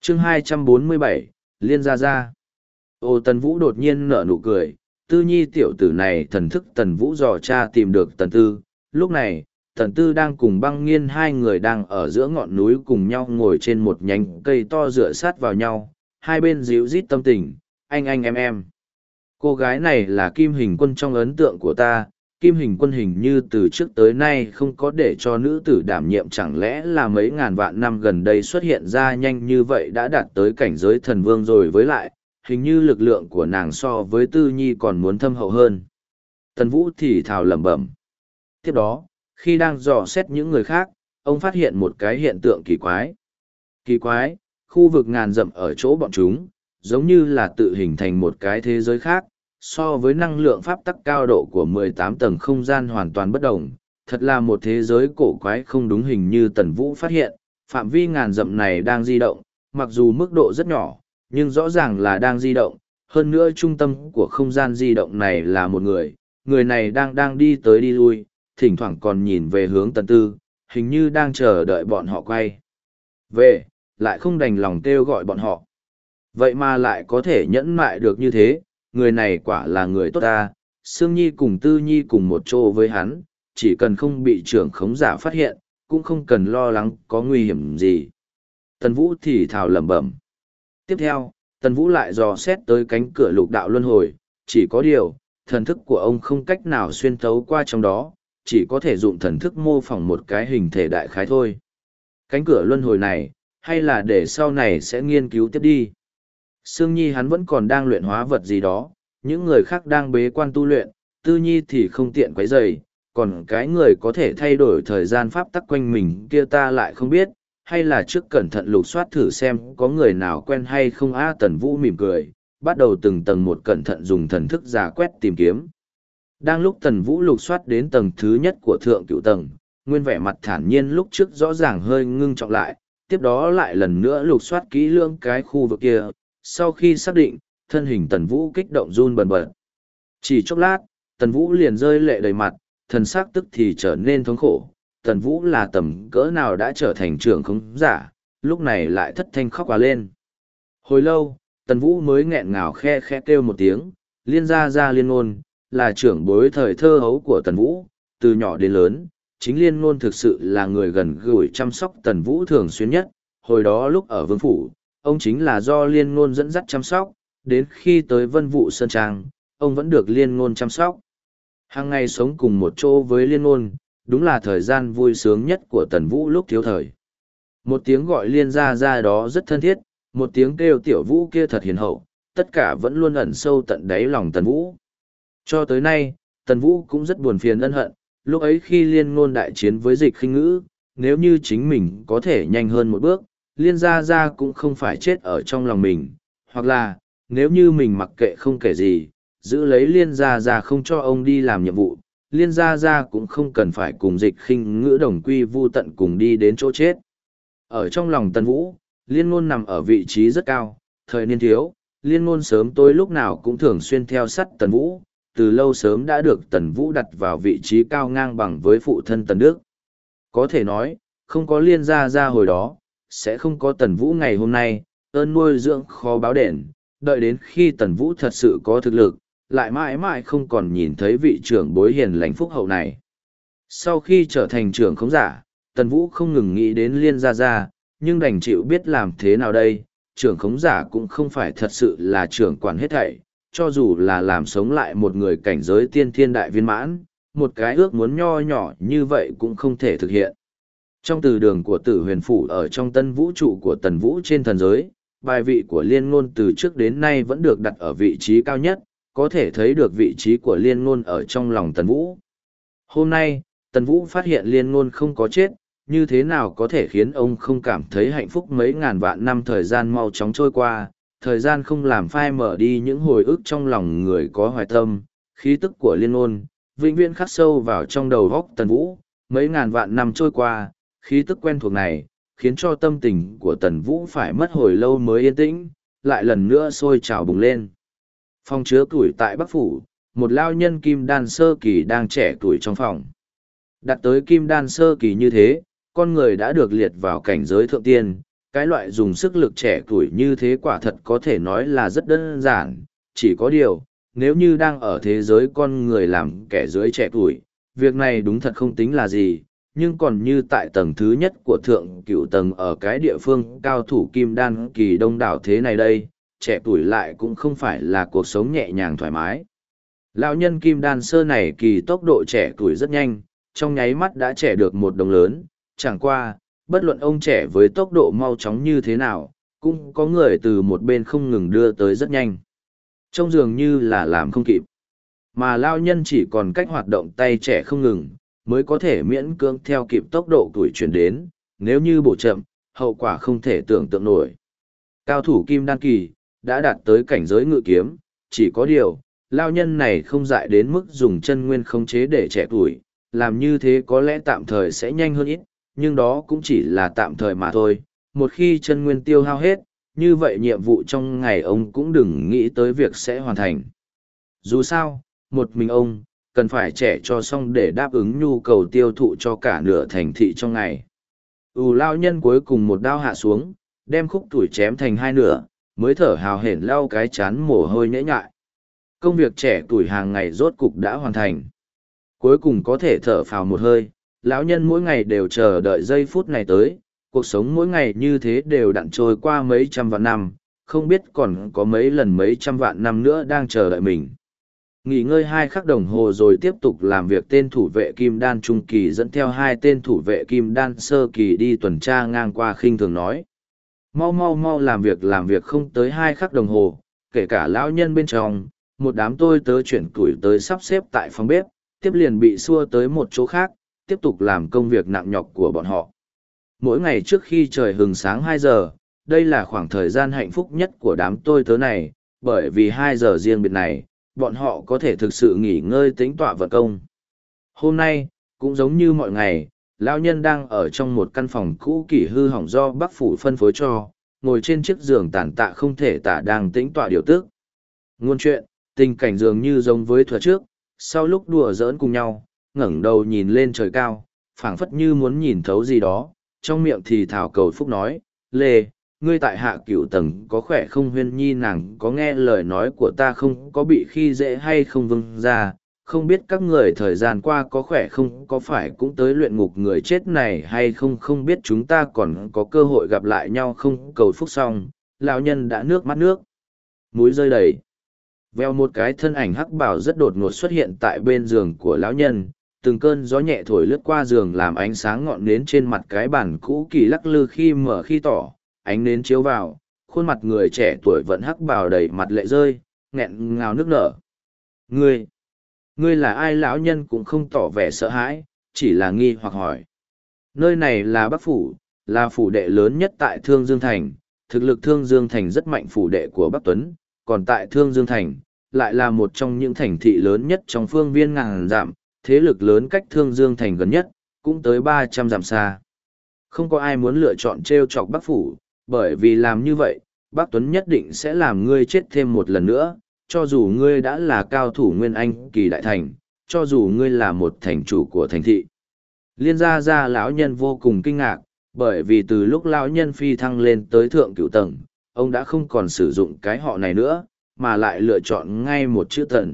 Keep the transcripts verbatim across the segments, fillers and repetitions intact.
chương hai trăm bốn mươi bảy, Liên Gia Gia. Ô Tần Vũ đột nhiên nở nụ cười, Tư Nhi tiểu tử này thần thức Tần Vũ dò tra tìm được Tần Tư. Lúc này, Tần Tư đang cùng Băng Nghiên hai người đang ở giữa ngọn núi cùng nhau ngồi trên một nhánh cây to dựa sát vào nhau, hai bên díu rít tâm tình, anh anh em em. Cô gái này là Kim Hình Quân trong ấn tượng của ta, Kim Hình Quân hình như từ trước tới nay không có để cho nữ tử đảm nhiệm, chẳng lẽ là mấy ngàn vạn năm gần đây xuất hiện ra nhanh như vậy đã đạt tới cảnh giới thần vương rồi, với lại, hình như lực lượng của nàng so với Tư Nhi còn muốn thâm hậu hơn. Tần Vũ thì thào lẩm bẩm. Tiếp đó, khi đang dò xét những người khác, ông phát hiện một cái hiện tượng kỳ quái. Kỳ quái, khu vực ngàn dặm ở chỗ bọn chúng, giống như là tự hình thành một cái thế giới khác, so với năng lượng pháp tắc cao độ của mười tám tầng không gian hoàn toàn bất đồng. Thật là một thế giới cổ quái không đúng, hình như Tần Vũ phát hiện, phạm vi ngàn dặm này đang di động, mặc dù mức độ rất nhỏ, nhưng rõ ràng là đang di động. Hơn nữa trung tâm của không gian di động này là một người, người này đang đang đi tới đi lui, thỉnh thoảng còn nhìn về hướng Tần Tư, hình như đang chờ đợi bọn họ quay về, lại không đành lòng kêu gọi bọn họ. Vậy mà lại có thể nhẫn mại được như thế, người này quả là người tốt ta. Sương Nhi cùng Tư Nhi cùng một chỗ với hắn, chỉ cần không bị trưởng khống giả phát hiện, cũng không cần lo lắng có nguy hiểm gì. Tần Vũ thì thào lẩm bẩm. Tiếp theo, Tần Vũ lại dò xét tới cánh cửa lục đạo luân hồi, chỉ có điều, thần thức của ông không cách nào xuyên thấu qua trong đó, chỉ có thể dụng thần thức mô phỏng một cái hình thể đại khái thôi. Cánh cửa luân hồi này, hay là để sau này sẽ nghiên cứu tiếp đi. Sương Nhi hắn vẫn còn đang luyện hóa vật gì đó, những người khác đang bế quan tu luyện, Tư Nhi thì không tiện quấy rầy, còn cái người có thể thay đổi thời gian pháp tắc quanh mình kia ta lại không biết, hay là trước cẩn thận lục soát thử xem có người nào quen hay không. A Tần Vũ mỉm cười, bắt đầu từng tầng một cẩn thận dùng thần thức giả quét tìm kiếm. Đang lúc Tần Vũ lục soát đến tầng thứ nhất của thượng cửu tầng, nguyên vẻ mặt thản nhiên lúc trước rõ ràng hơi ngưng trọng lại, tiếp đó lại lần nữa lục soát kỹ lưỡng cái khu vực kia. Sau khi xác định, thân hình Tần Vũ kích động run bần bật. Chỉ chốc lát, Tần Vũ liền rơi lệ đầy mặt, thần sắc tức thì trở nên thống khổ. Tần Vũ là tầm cỡ nào đã trở thành trưởng khống giả, lúc này lại thất thanh khóc òa lên. Hồi lâu, Tần Vũ mới nghẹn ngào khe khe kêu một tiếng, Liên Gia Gia Liên Ngôn, là trưởng bối thời thơ hấu của Tần Vũ, từ nhỏ đến lớn, chính Liên Ngôn thực sự là người gần gũi chăm sóc Tần Vũ thường xuyên nhất. Hồi đó lúc ở Vương Phủ, ông chính là do Liên Ngôn dẫn dắt chăm sóc, đến khi tới Vân Vũ Sơn Trang, ông vẫn được Liên Ngôn chăm sóc. Hàng ngày sống cùng một chỗ với Liên Ngôn, đúng là thời gian vui sướng nhất của Tần Vũ lúc thiếu thời. Một tiếng gọi Liên Gia Gia đó rất thân thiết, một tiếng kêu Tiểu Vũ kia thật hiền hậu, tất cả vẫn luôn ẩn sâu tận đáy lòng Tần Vũ. Cho tới nay, Tần Vũ cũng rất buồn phiền ân hận, lúc ấy khi Liên Ngôn đại chiến với Dịch Khinh Ngữ, nếu như chính mình có thể nhanh hơn một bước, Liên Gia Gia cũng không phải chết ở trong lòng mình, hoặc là, nếu như mình mặc kệ không kể gì, giữ lấy Liên Gia Gia không cho ông đi làm nhiệm vụ, Liên Gia Gia cũng không cần phải cùng Dịch Khinh Ngữ đồng quy vu tận cùng đi đến chỗ chết. Ở trong lòng Tần Vũ, Liên Ngôn nằm ở vị trí rất cao, thời niên thiếu, Liên Ngôn sớm tối lúc nào cũng thường xuyên theo sát Tần Vũ, từ lâu sớm đã được Tần Vũ đặt vào vị trí cao ngang bằng với phụ thân Tần Đức. Có thể nói, không có Liên Gia Gia hồi đó, sẽ không có Tần Vũ ngày hôm nay, ơn nuôi dưỡng khó báo đền, đợi đến khi Tần Vũ thật sự có thực lực, lại mãi mãi không còn nhìn thấy vị trưởng bối hiền lành phúc hậu này. Sau khi trở thành trưởng khống giả, Tần Vũ không ngừng nghĩ đến Liên Gia Gia, nhưng đành chịu biết làm thế nào đây, trưởng khống giả cũng không phải thật sự là trưởng quản hết thảy, cho dù là làm sống lại một người cảnh giới tiên thiên đại viên mãn, một cái ước muốn nho nhỏ như vậy cũng không thể thực hiện. Trong từ đường của Tử Huyền Phủ ở trong tân vũ trụ của Tần Vũ trên thần giới, bài vị của Liên Ngôn từ trước đến nay vẫn được đặt ở vị trí cao nhất, có thể thấy được vị trí của Liên Ngôn ở trong lòng Tần Vũ. Hôm nay, Tần Vũ phát hiện Liên Ngôn không có chết, như thế nào có thể khiến ông không cảm thấy hạnh phúc. Mấy ngàn vạn năm thời gian mau chóng trôi qua, thời gian không làm phai mở đi những hồi ức trong lòng người có hoài tâm, khí tức của Liên Ngôn vĩnh viễn khắc sâu vào trong đầu óc Tần Vũ. Mấy ngàn vạn năm trôi qua, khí tức quen thuộc này khiến cho tâm tình của Tần Vũ phải mất hồi lâu mới yên tĩnh, lại lần nữa sôi trào bùng lên. Phòng chứa tuổi tại Bắc Phủ, một lao nhân kim đan sơ kỳ đang trẻ tuổi trong phòng. Đặt tới kim đan sơ kỳ như thế, con người đã được liệt vào cảnh giới thượng tiên, cái loại dùng sức lực trẻ tuổi như thế quả thật có thể nói là rất đơn giản, chỉ có điều, nếu như đang ở thế giới con người làm kẻ dưới trẻ tuổi, việc này đúng thật không tính là gì, nhưng còn như tại tầng thứ nhất của thượng cửu tầng ở cái địa phương cao thủ kim đan kỳ đông đảo thế này đây, trẻ tuổi lại cũng không phải là cuộc sống nhẹ nhàng thoải mái. Lão nhân kim đan sơ này kỳ tốc độ trẻ tuổi rất nhanh, trong nháy mắt đã trẻ được một đồng lớn, chẳng qua, bất luận ông trẻ với tốc độ mau chóng như thế nào, cũng có người từ một bên không ngừng đưa tới rất nhanh. Trông dường như là làm không kịp. Mà lao nhân chỉ còn cách hoạt động tay trẻ không ngừng, mới có thể miễn cưỡng theo kịp tốc độ tuổi chuyển đến, nếu như bổ chậm, hậu quả không thể tưởng tượng nổi. Cao thủ kim đan kỳ, đã đạt tới cảnh giới ngự kiếm, chỉ có điều, lao nhân này không dại đến mức dùng chân nguyên khống chế để trẻ tuổi, làm như thế có lẽ tạm thời sẽ nhanh hơn ít, nhưng đó cũng chỉ là tạm thời mà thôi. Một khi chân nguyên tiêu hao hết, như vậy nhiệm vụ trong ngày ông cũng đừng nghĩ tới việc sẽ hoàn thành. Dù sao, một mình ông, cần phải trẻ cho xong để đáp ứng nhu cầu tiêu thụ cho cả nửa thành thị trong ngày. Ù lao nhân cuối cùng một đao hạ xuống, đem khúc tuổi chém thành hai nửa, mới thở hào hển lau cái chán mồ hôi nhễ nhại. Công việc trẻ tuổi hàng ngày rốt cục đã hoàn thành. Cuối cùng có thể thở phào một hơi, lão nhân mỗi ngày đều chờ đợi giây phút này tới, cuộc sống mỗi ngày như thế đều đặn trôi qua mấy trăm vạn năm, không biết còn có mấy lần mấy trăm vạn năm nữa đang chờ đợi mình. Nghỉ ngơi hai khắc đồng hồ rồi tiếp tục làm việc, tên thủ vệ kim đan trung kỳ dẫn theo hai tên thủ vệ kim đan sơ kỳ đi tuần tra ngang qua khinh thường nói. Mau mau mau làm việc làm việc không tới hai khắc đồng hồ, kể cả lão nhân bên trong, một đám tôi tớ chuyển tuổi tới sắp xếp tại phòng bếp, tiếp liền bị xua tới một chỗ khác, tiếp tục làm công việc nặng nhọc của bọn họ. Mỗi ngày trước khi trời hừng sáng hai giờ, đây là khoảng thời gian hạnh phúc nhất của đám tôi tớ này, bởi vì hai giờ riêng biệt này, bọn họ có thể thực sự nghỉ ngơi tĩnh tọa vận công. Hôm nay, cũng giống như mọi ngày, lão nhân đang ở trong một căn phòng cũ kỹ hư hỏng do Bắc phủ phân phối cho, ngồi trên chiếc giường tàn tạ không thể tả đang tĩnh tọa điều tức. Ngôn chuyện, tình cảnh dường như giống với thuở trước, sau lúc đùa giỡn cùng nhau, ngẩng đầu nhìn lên trời cao, phảng phất như muốn nhìn thấu gì đó, trong miệng thì thảo cầu phúc nói, Lê, ngươi tại hạ cửu tầng có khỏe không? Huyên nhi nàng có nghe lời nói của ta không, có bị khi dễ hay không? Vương ra, không biết các người thời gian qua có khỏe không, có phải cũng tới luyện ngục người chết này hay không, không biết chúng ta còn có cơ hội gặp lại nhau không? Cầu phúc xong, lão nhân đã nước mắt nước mũi rơi đầy. Veo một cái thân ảnh hắc bào rất đột ngột xuất hiện tại bên giường của lão nhân, từng cơn gió nhẹ thổi lướt qua giường làm ánh sáng ngọn nến trên mặt cái bàn cũ kỳ lắc lư khi mở khi tỏ, ánh nến chiếu vào, khuôn mặt người trẻ tuổi vẫn hắc bào đầy mặt lệ rơi, nghẹn ngào nước nở. Ngươi, ngươi là ai? Lão nhân cũng không tỏ vẻ sợ hãi, chỉ là nghi hoặc hỏi. Nơi này là Bắc Phủ, là phủ đệ lớn nhất tại Thương Dương Thành, thực lực Thương Dương Thành rất mạnh, phủ đệ của Bắc Tuấn, còn tại Thương Dương Thành, lại là một trong những thành thị lớn nhất trong phương viên ngàn dặm, thế lực lớn cách Thương Dương Thành gần nhất, cũng tới ba trăm dặm xa. Không có ai muốn lựa chọn trêu chọc Bắc Phủ, bởi vì làm như vậy, Bắc Tuấn nhất định sẽ làm ngươi chết thêm một lần nữa, cho dù ngươi đã là cao thủ Nguyên Anh kỳ đại thành, cho dù ngươi là một thành chủ của thành thị. Liên gia gia lão nhân vô cùng kinh ngạc, bởi vì từ lúc lão nhân phi thăng lên tới thượng cửu tầng, ông đã không còn sử dụng cái họ này nữa, mà lại lựa chọn ngay một chữ Tần,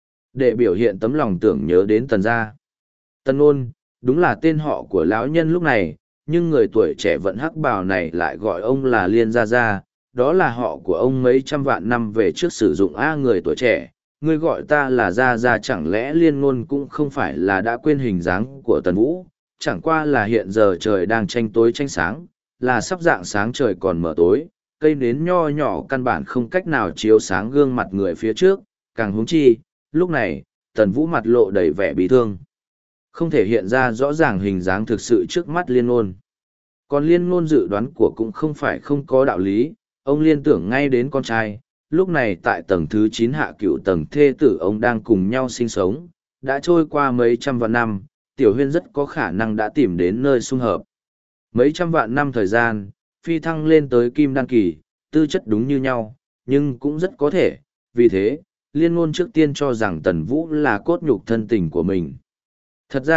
để biểu hiện tấm lòng tưởng nhớ đến Tần gia. Tần Ôn, đúng là tên họ của lão nhân lúc này, nhưng người tuổi trẻ vận hắc bào này lại gọi ông là Liên Gia Gia, đó là họ của ông mấy trăm vạn năm về trước sử dụng. A người tuổi trẻ, ngươi gọi ta là Gia Gia, chẳng lẽ Liên Ngôn cũng không phải là đã quên hình dáng của Tần Vũ, chẳng qua là hiện giờ trời đang tranh tối tranh sáng, là sắp dạng sáng trời còn mở tối, cây nến nho nhỏ căn bản không cách nào chiếu sáng gương mặt người phía trước, càng huống chi, lúc này, Tần Vũ mặt lộ đầy vẻ bị thương, không thể hiện ra rõ ràng hình dáng thực sự trước mắt Liên Ngôn. Còn Liên Ngôn dự đoán của cũng không phải không có đạo lý, ông liên tưởng ngay đến con trai, lúc này tại tầng thứ chín hạ cửu tầng thê tử ông đang cùng nhau sinh sống, đã trôi qua mấy trăm vạn năm, Tiểu Huyên rất có khả năng đã tìm đến nơi xung hợp. Mấy trăm vạn năm thời gian, phi thăng lên tới kim đan kỳ, tư chất đúng như nhau, nhưng cũng rất có thể, vì thế, Liên Ngôn trước tiên cho rằng Tần Vũ là cốt nhục thân tình của mình. Thật ra,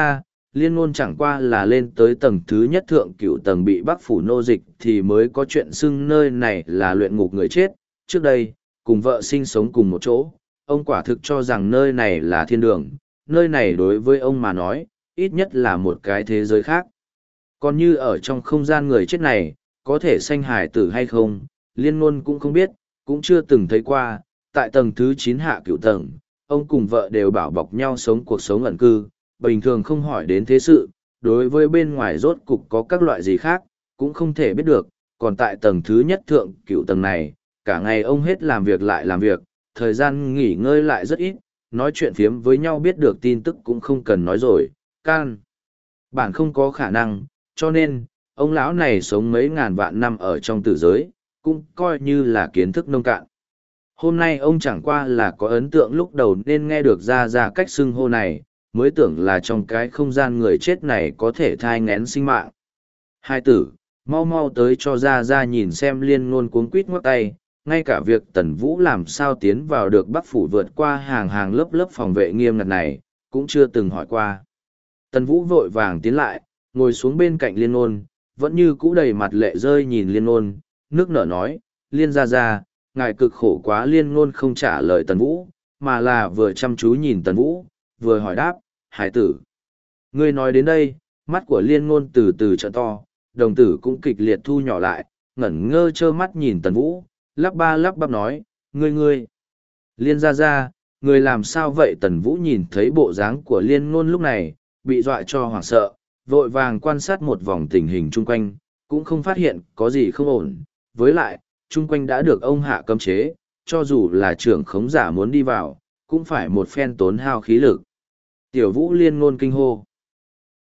liên ngôn chẳng qua là lên tới tầng thứ nhất thượng cửu tầng bị Bắc phủ nô dịch thì mới có chuyện xưng nơi này là luyện ngục người chết. Trước đây, cùng vợ sinh sống cùng một chỗ, ông quả thực cho rằng nơi này là thiên đường, nơi này đối với ông mà nói, ít nhất là một cái thế giới khác. Còn như ở trong không gian người chết này, có thể sanh hài tử hay không, liên ngôn cũng không biết, cũng chưa từng thấy qua. Tại tầng thứ chín hạ cửu tầng, ông cùng vợ đều bảo bọc nhau sống cuộc sống ẩn cư, bình thường không hỏi đến thế sự, đối với bên ngoài rốt cục có các loại gì khác, cũng không thể biết được. Còn tại tầng thứ nhất thượng cửu tầng này, cả ngày ông hết làm việc lại làm việc, thời gian nghỉ ngơi lại rất ít, nói chuyện phiếm với nhau biết được tin tức cũng không cần nói rồi, can. Bản không có khả năng, cho nên, ông lão này sống mấy ngàn vạn năm ở trong tử giới, cũng coi như là kiến thức nông cạn. Hôm nay ông chẳng qua là có ấn tượng lúc đầu nên nghe được ra ra cách xưng hô này, mới tưởng là trong cái không gian người chết này có thể thai ngén sinh mạng. Hai tử, mau mau tới cho ra ra nhìn xem liên ngôn cuống quít ngoắc tay, ngay cả việc Tần Vũ làm sao tiến vào được Bắc phủ vượt qua hàng hàng lớp lớp phòng vệ nghiêm ngặt này, cũng chưa từng hỏi qua. Tần Vũ vội vàng tiến lại, ngồi xuống bên cạnh liên ngôn, vẫn như cũ đầy mặt lệ rơi nhìn liên ngôn, nước nở nói, liên ra ra, ngài cực khổ quá. Liên ngôn không trả lời Tần Vũ, mà là vừa chăm chú nhìn Tần Vũ, vừa hỏi đáp, hải tử. Ngươi nói đến đây, mắt của liên ngôn từ từ trợ to, đồng tử cũng kịch liệt thu nhỏ lại, ngẩn ngơ trơ mắt nhìn Tần Vũ, lắp ba lắp bắp nói, ngươi ngươi. Liên ra ra, ngươi làm sao vậy? Tần Vũ nhìn thấy bộ dáng của liên ngôn lúc này, bị dọa cho hoảng sợ, vội vàng quan sát một vòng tình hình chung quanh, cũng không phát hiện có gì không ổn. Với lại, chung quanh đã được ông hạ cấm chế, cho dù là trưởng khống giả muốn đi vào, cũng phải một phen tốn hao khí lực. Tiểu Vũ liên ngôn kinh hô.